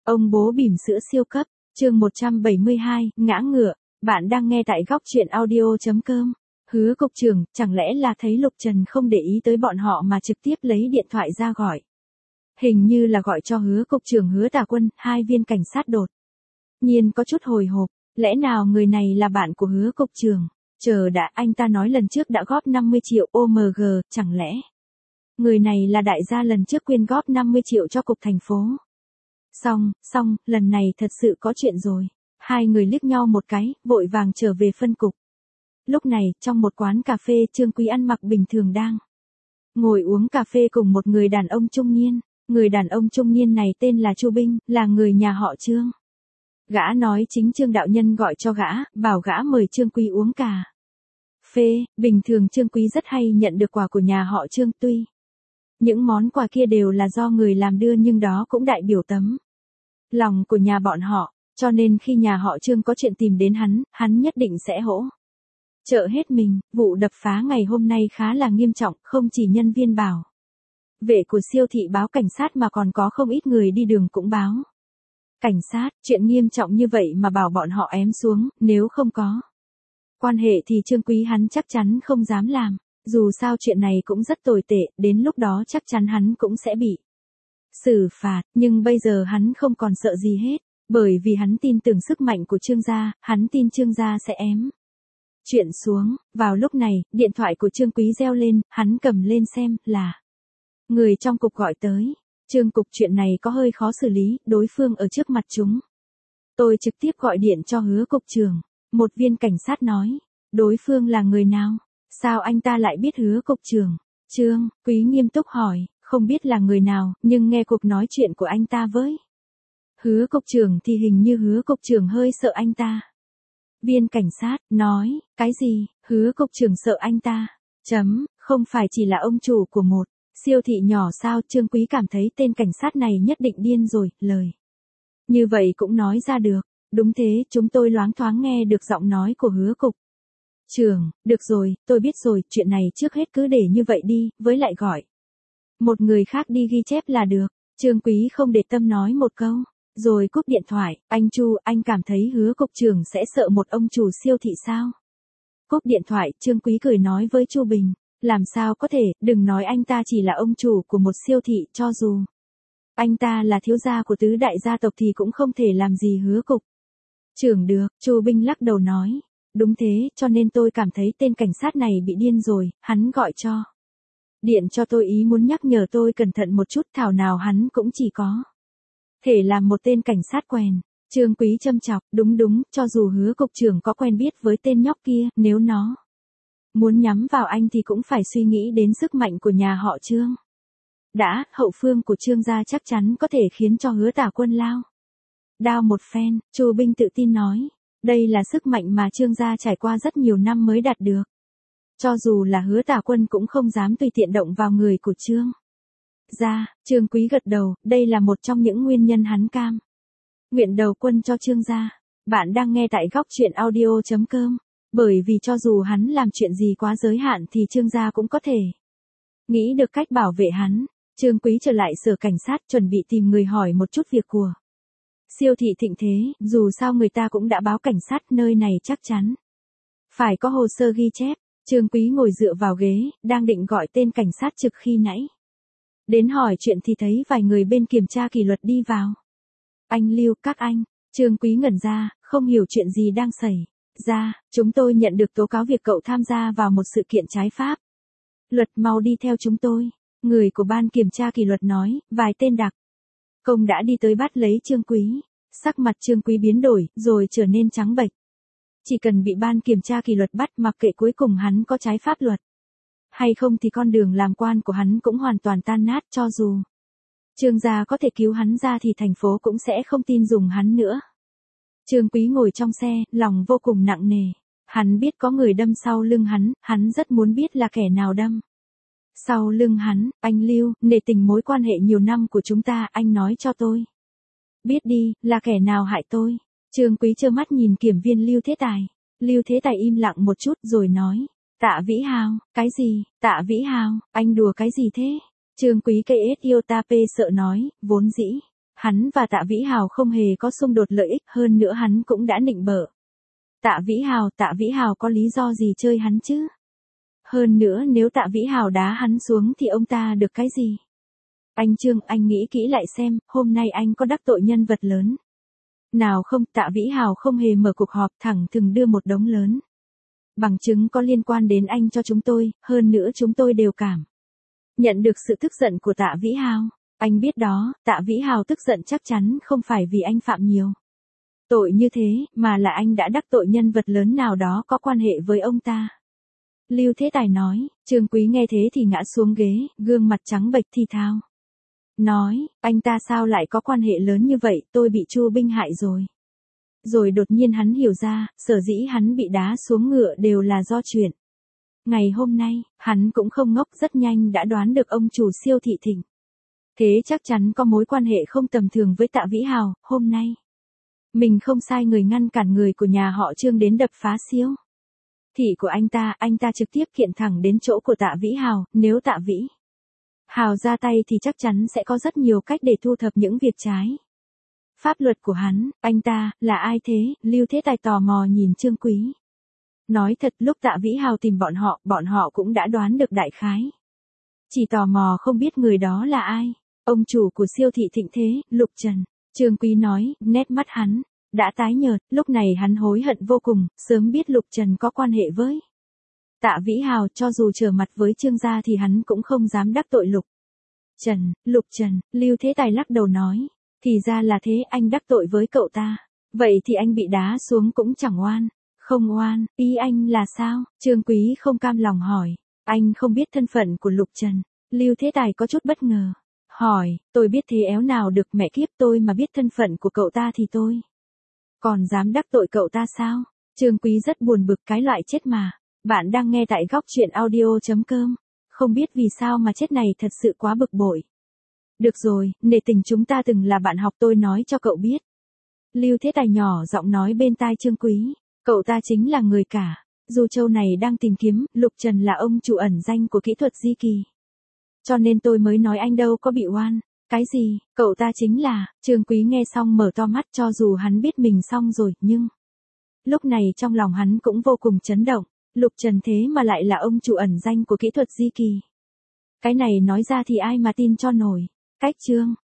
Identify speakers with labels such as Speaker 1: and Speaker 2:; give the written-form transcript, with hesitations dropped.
Speaker 1: Ông bố bỉm sữa siêu cấp, chương 172, ngã ngựa, bạn đang nghe tại góc truyện audio.com. Hứa cục trưởng, chẳng lẽ là thấy Lục Trần không để ý tới bọn họ mà trực tiếp lấy điện thoại ra gọi. Hình như là gọi cho hứa cục trưởng Hứa Tà Quân, hai viên cảnh sát đột nhiên có chút hồi hộp, lẽ nào người này là bạn của hứa cục trưởng? Chờ đã, anh ta nói lần trước đã góp 50 triệu OMG, chẳng lẽ người này là đại gia lần trước quyên góp 50 triệu cho cục thành phố? Xong, lần này thật sự có chuyện rồi. Hai người liếc nhau một cái, vội vàng trở về phân cục. Lúc này, trong một quán cà phê, Trương Quý ăn mặc bình thường đang ngồi uống cà phê cùng một người đàn ông trung niên. Người đàn ông trung niên này tên là Chu Binh, là người nhà họ Trương. Gã nói chính Trương đạo nhân gọi cho gã, bảo gã mời Trương Quý uống cà phê. Bình thường Trương Quý rất hay nhận được quà của nhà họ Trương, tuy những món quà kia đều là do người làm đưa nhưng đó cũng đại biểu tấm lòng của nhà bọn họ, cho nên khi nhà họ Trương có chuyện tìm đến hắn nhất định sẽ hỗ trợ hết mình. Vụ đập phá ngày hôm nay khá là nghiêm trọng, không chỉ nhân viên bảo vệ của siêu thị báo cảnh sát mà còn có không ít người đi đường cũng báo cảnh sát. Chuyện nghiêm trọng như vậy mà bảo bọn họ ém xuống, nếu không có quan hệ thì Trương Quý hắn chắc chắn không dám làm. Dù sao chuyện này cũng rất tồi tệ, đến lúc đó chắc chắn hắn cũng sẽ bị xử phạt, nhưng bây giờ hắn không còn sợ gì hết, bởi vì hắn tin tưởng sức mạnh của Trương gia, hắn tin Trương gia sẽ ém chuyện xuống. Vào lúc này, điện thoại của Trương Quý reo lên, hắn cầm lên xem, là người trong cục gọi tới. Trương cục, chuyện này có hơi khó xử lý, đối phương ở trước mặt chúng tôi trực tiếp gọi điện cho Hứa cục trưởng. Một viên cảnh sát nói, đối phương là người nào? Sao anh ta lại biết Hứa cục trưởng? Trương Quý nghiêm túc hỏi, không biết là người nào, nhưng nghe cuộc nói chuyện của anh ta với Hứa cục trưởng thì hình như Hứa cục trưởng hơi sợ anh ta. Viên cảnh sát nói, cái gì? Hứa cục trưởng sợ anh ta? Không phải chỉ là ông chủ của một siêu thị nhỏ sao? Trương Quý cảm thấy tên cảnh sát này nhất định điên rồi, lời như vậy cũng nói ra được. Đúng thế, chúng tôi loáng thoáng nghe được giọng nói của Hứa cục trưởng. Được rồi, tôi biết rồi, chuyện này trước hết cứ để như vậy đi, với lại gọi một người khác đi ghi chép là được. Trương Quý không để tâm nói một câu, rồi cúp điện thoại. Anh Chu, anh cảm thấy Hứa cục trưởng sẽ sợ một ông chủ siêu thị sao? Cúp điện thoại, Trương Quý cười nói với Chu Bình, làm sao có thể, đừng nói anh ta chỉ là ông chủ của một siêu thị, cho dù anh ta là thiếu gia của tứ đại gia tộc thì cũng không thể làm gì Hứa cục trưởng được. Chu Bình lắc đầu nói, đúng thế, cho nên tôi cảm thấy tên cảnh sát này bị điên rồi, hắn gọi cho điện cho tôi ý muốn nhắc nhở tôi cẩn thận một chút, thảo nào hắn cũng chỉ có thể là một tên cảnh sát quèn. Trương Quý châm chọc, đúng, cho dù Hứa cục trưởng có quen biết với tên nhóc kia, nếu nó muốn nhắm vào anh thì cũng phải suy nghĩ đến sức mạnh của nhà họ Trương. Đã, hậu phương của Trương gia chắc chắn có thể khiến cho Hứa Tà Quân lao đao một phen. Chu Binh tự tin nói, đây là sức mạnh mà Trương gia trải qua rất nhiều năm mới đạt được. Cho dù là Hứa Tà Quân cũng không dám tùy tiện động vào người của Trương gia. Trương Quý gật đầu, đây là một trong những nguyên nhân hắn cam nguyện đầu quân cho Trương gia. Bạn đang nghe tại góc truyện audio.com. Bởi vì cho dù hắn làm chuyện gì quá giới hạn thì Trương gia cũng có thể nghĩ được cách bảo vệ hắn. Trương Quý trở lại sở cảnh sát, chuẩn bị tìm người hỏi một chút việc của siêu thị Thịnh Thế. Dù sao người ta cũng đã báo cảnh sát, nơi này chắc chắn phải có hồ sơ ghi chép. Trương Quý ngồi dựa vào ghế, đang định gọi tên cảnh sát trực khi nãy đến hỏi chuyện thì thấy vài người bên kiểm tra kỷ luật đi vào. Anh Lưu, các anh. Trương Quý ngẩn ra, không hiểu chuyện gì đang xảy ra. Chúng tôi nhận được tố cáo việc cậu tham gia vào một sự kiện trái pháp luật, mau đi theo chúng tôi. Người của ban kiểm tra kỷ luật nói. Vài tên đặc công đã đi tới bắt lấy Trương Quý. Sắc mặt Trương Quý biến đổi, rồi trở nên trắng bệch. Chỉ cần bị ban kiểm tra kỷ luật bắt, mặc kệ cuối cùng hắn có trái pháp luật hay không thì con đường làm quan của hắn cũng hoàn toàn tan nát. Cho dù Trương gia có thể cứu hắn ra thì thành phố cũng sẽ không tin dùng hắn nữa. Trương Quý ngồi trong xe, lòng vô cùng nặng nề. Hắn biết có người đâm sau lưng hắn rất muốn biết là kẻ nào đâm sau lưng hắn. Anh Lưu, nể tình mối quan hệ nhiều năm của chúng ta, anh nói cho tôi biết đi, là kẻ nào hại tôi? Trương Quý trơ mắt nhìn kiểm viên Lưu Thế Tài. Lưu Thế Tài im lặng một chút rồi nói, Tạ Vĩ Hào. Cái gì? Tạ Vĩ Hào? Anh đùa cái gì thế? Trương Quý cây ết yêu ta pê sợ nói, vốn dĩ Hắn và Tạ Vĩ Hào không hề có xung đột lợi ích, hơn nữa hắn cũng đã nịnh bợ. Tạ Vĩ Hào có lý do gì chơi hắn chứ? Hơn nữa nếu Tạ Vĩ Hào đá hắn xuống thì ông ta được cái gì? Anh Trương, anh nghĩ kỹ lại xem, hôm nay anh có đắc tội nhân vật lớn. Nào không, Tạ Vĩ Hào không hề mở cuộc họp, thẳng thừng đưa một đống lớn bằng chứng có liên quan đến anh cho chúng tôi, hơn nữa chúng tôi đều cảm nhận được sự tức giận của Tạ Vĩ Hào. Anh biết đó, Tạ Vĩ Hào tức giận chắc chắn không phải vì anh phạm nhiều tội như thế, mà là anh đã đắc tội nhân vật lớn nào đó có quan hệ với ông ta. Lưu Thế Tài nói. Trương Quý nghe thế thì ngã xuống ghế, gương mặt trắng bệch thì thào. Nói, anh ta sao lại có quan hệ lớn như vậy, tôi bị Chu Binh hại rồi. Rồi đột nhiên hắn hiểu ra, sở dĩ hắn bị đá xuống ngựa đều là do chuyện ngày hôm nay, hắn cũng không ngốc, rất nhanh đã đoán được ông chủ Siêu Thị Thịnh thế chắc chắn có mối quan hệ không tầm thường với Tạ Vĩ Hào. Hôm nay mình không sai người ngăn cản người của nhà họ Trương đến đập phá Siêu thị của anh ta trực tiếp kiện thẳng đến chỗ của Tạ Vĩ Hào, nếu Tạ Vĩ Hào ra tay thì chắc chắn sẽ có rất nhiều cách để thu thập những việc trái pháp luật của hắn. Anh ta, là ai thế? Lưu Thế Tài tò mò nhìn Trương Quý. Nói thật, lúc Tạ Vĩ Hào tìm bọn họ cũng đã đoán được đại khái. Chỉ tò mò không biết người đó là ai. Ông chủ của Siêu Thị Thịnh thế, Lục Trần. Trương Quý nói, nét mắt hắn đã tái nhợt, lúc này hắn hối hận vô cùng, sớm biết Lục Trần có quan hệ với Tạ Vĩ Hào, cho dù trở mặt với Trương gia thì hắn cũng không dám đắc tội Lục Trần, Lưu Thế Tài lắc đầu nói, thì ra là thế, anh đắc tội với cậu ta. Vậy thì anh bị đá xuống cũng chẳng oan. Không oan, ý anh là sao? Trương Quý không cam lòng hỏi. Anh không biết thân phận của Lục Trần. Lưu Thế Tài có chút bất ngờ. Hỏi, tôi biết thế éo nào được, mẹ kiếp, tôi mà biết thân phận của cậu ta thì tôi còn dám đắc tội cậu ta sao? Trương Quý rất buồn bực, cái loại chết mà. Bạn đang nghe tại góc truyện audio.com. Không biết vì sao mà chết này thật sự quá bực bội. Được rồi, nể tình chúng ta từng là bạn học, tôi nói cho cậu biết. Lưu Thế Tài nhỏ giọng nói bên tai Trương Quý. Cậu ta chính là người cả. Du Châu này đang tìm kiếm, Lục Trần là ông chủ ẩn danh của kỹ thuật di kỳ. Cho nên tôi mới nói anh đâu có bị oan. Cái gì, cậu ta chính là, Trương Quý nghe xong mở to mắt, cho dù hắn biết mình xong rồi, nhưng lúc này trong lòng hắn cũng vô cùng chấn động. Lục Trần thế mà lại là ông chủ ẩn danh của kỹ thuật di kỳ. Cái này nói ra thì ai mà tin cho nổi. Cách chương